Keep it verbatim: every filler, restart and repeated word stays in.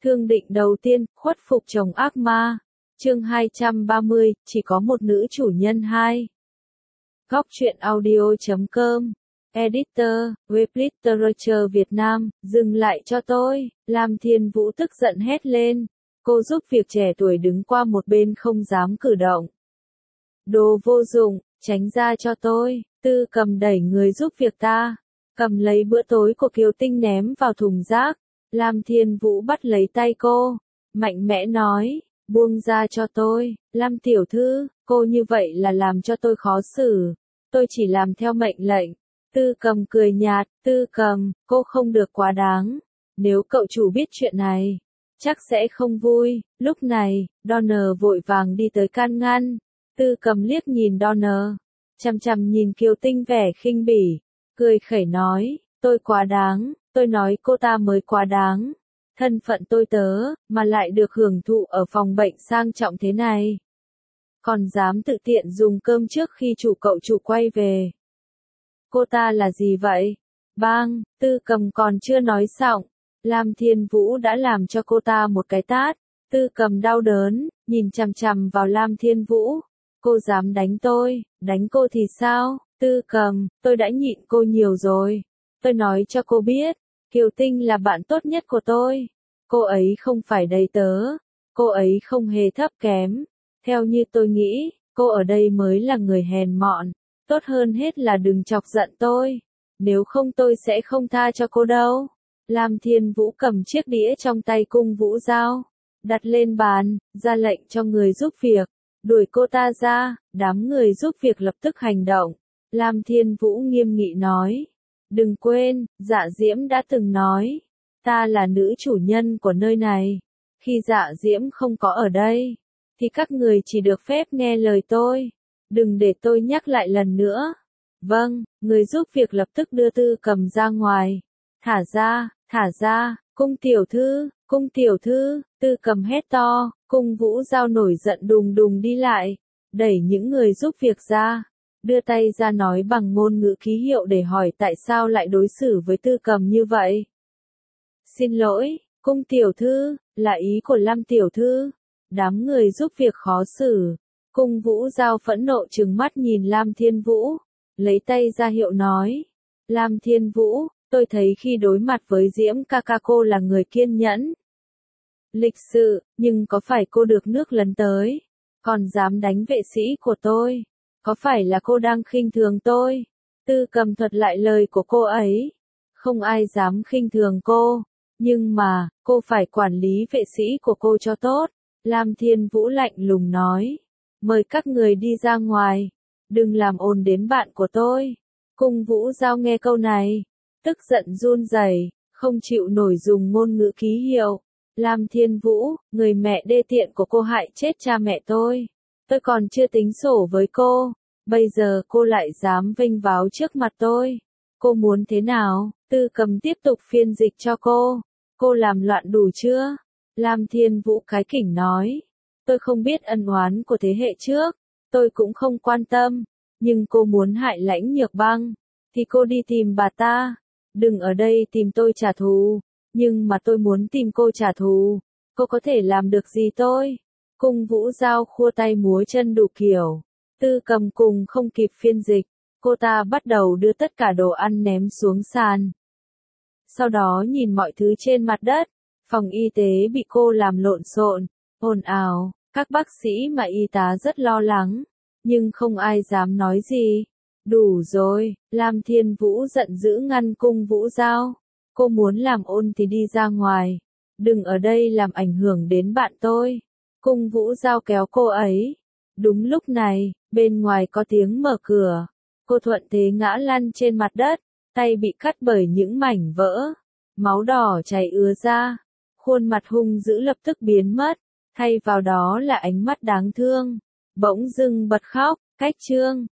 Thương định đầu tiên, khuất phục chồng ác ma. Chương hai trăm ba mươi, chỉ có một nữ chủ nhân hai. Góc truyện audio chấm com. Editor, web literature Việt Nam, dừng lại cho tôi. Lam Thiên Vũ tức giận hét lên. Cô giúp việc trẻ tuổi đứng qua một bên không dám cử động. Đồ vô dụng, tránh ra cho tôi. Tư Cầm đẩy người giúp việc ta. Cầm lấy bữa tối của Kiều Tinh ném vào thùng rác. Lam Thiên Vũ bắt lấy tay cô. Mạnh mẽ nói, buông ra cho tôi. Lam tiểu thư, cô như vậy là làm cho tôi khó xử. Tôi chỉ làm theo mệnh lệnh. Tư Cầm cười nhạt, Tư Cầm, cô không được quá đáng. Nếu cậu chủ biết chuyện này, chắc sẽ không vui. Lúc này, Donner vội vàng đi tới can ngăn. Tư Cầm liếc nhìn Donner, chằm chằm nhìn Kiều Tinh vẻ khinh bỉ, cười khẩy nói, tôi quá đáng, tôi nói cô ta mới quá đáng. Thân phận tôi tớ, mà lại được hưởng thụ ở phòng bệnh sang trọng thế này. Còn dám tự tiện dùng cơm trước khi chủ cậu chủ quay về. Cô ta là gì vậy? Bang, Tư Cầm còn chưa nói xong. Lam Thiên Vũ đã làm cho cô ta một cái tát. Tư Cầm đau đớn, nhìn chằm chằm vào Lam Thiên Vũ. Cô dám đánh tôi, đánh cô thì sao? Tư Cầm, tôi đã nhịn cô nhiều rồi. Tôi nói cho cô biết, Kiều Tinh là bạn tốt nhất của tôi. Cô ấy không phải đầy tớ. Cô ấy không hề thấp kém. Theo như tôi nghĩ, cô ở đây mới là người hèn mọn. Tốt hơn hết là đừng chọc giận tôi. Nếu không tôi sẽ không tha cho cô đâu. Lam Thiên Vũ cầm chiếc đĩa trong tay cung vũ dao, đặt lên bàn, ra lệnh cho người giúp việc. Đuổi cô ta ra, đám người giúp việc lập tức hành động. Lam Thiên Vũ nghiêm nghị nói. Đừng quên, Dạ Diễm đã từng nói. Ta là nữ chủ nhân của nơi này. Khi Dạ Diễm không có ở đây, thì các người chỉ được phép nghe lời tôi. Đừng để tôi nhắc lại lần nữa. Vâng, người giúp việc lập tức đưa Tư Cầm ra ngoài. Thả ra, thả ra, cung tiểu thư, cung tiểu thư, Tư Cầm hét to. Cung vũ dao nổi giận đùng đùng đi lại, đẩy những người giúp việc ra, đưa tay ra nói bằng ngôn ngữ ký hiệu để hỏi tại sao lại đối xử với Tư Cầm như vậy. Xin lỗi, cung tiểu thư, là ý của Lam tiểu thư. Đám người giúp việc khó xử. Cung vũ dao phẫn nộ trừng mắt nhìn Lam Thiên Vũ, lấy tay ra hiệu nói. Lam Thiên Vũ, tôi thấy khi đối mặt với Diễm ca ca cô là người kiên nhẫn, lịch sự, nhưng có phải cô được nước lấn tới, còn dám đánh vệ sĩ của tôi? Có phải là cô đang khinh thường tôi? Tư Cầm thuật lại lời của cô ấy. Không ai dám khinh thường cô, nhưng mà, cô phải quản lý vệ sĩ của cô cho tốt. Lam Thiên Vũ lạnh lùng nói. Mời các người đi ra ngoài. Đừng làm ồn đến bạn của tôi. Cung vũ dao nghe câu này, tức giận run rẩy, không chịu nổi dùng ngôn ngữ ký hiệu. Lam Thiên Vũ, người mẹ đê tiện của cô hại chết cha mẹ tôi. Tôi còn chưa tính sổ với cô. Bây giờ cô lại dám vênh váo trước mặt tôi. Cô muốn thế nào? Tư Cầm tiếp tục phiên dịch cho cô. Cô làm loạn đủ chưa? Lam Thiên Vũ cái kỉnh nói. Tôi không biết ân oán của thế hệ trước. Tôi cũng không quan tâm. Nhưng cô muốn hại Lãnh Nhược Băng, thì cô đi tìm bà ta. Đừng ở đây tìm tôi trả thù. Nhưng mà tôi muốn tìm cô trả thù. Cô có thể làm được gì tôi? Cung vũ dao khua tay múa chân đủ kiểu. Tư Cầm cùng không kịp phiên dịch. Cô ta bắt đầu đưa tất cả đồ ăn ném xuống sàn. Sau đó nhìn mọi thứ trên mặt đất. Phòng y tế bị cô làm lộn xộn, ồn ào. Các bác sĩ và y tá rất lo lắng. Nhưng không ai dám nói gì. Đủ rồi, Lam Thiên Vũ giận dữ ngăn cung vũ dao. Cô muốn làm ôn thì đi ra ngoài. Đừng ở đây làm ảnh hưởng đến bạn tôi. Cung vũ dao kéo cô ấy. Đúng lúc này, bên ngoài có tiếng mở cửa. Cô thuận thế ngã lăn trên mặt đất. Tay bị cắt bởi những mảnh vỡ. Máu đỏ chảy ứa ra. Khuôn mặt hung dữ lập tức biến mất. Thay vào đó là ánh mắt đáng thương. Bỗng dưng bật khóc. Cách chương.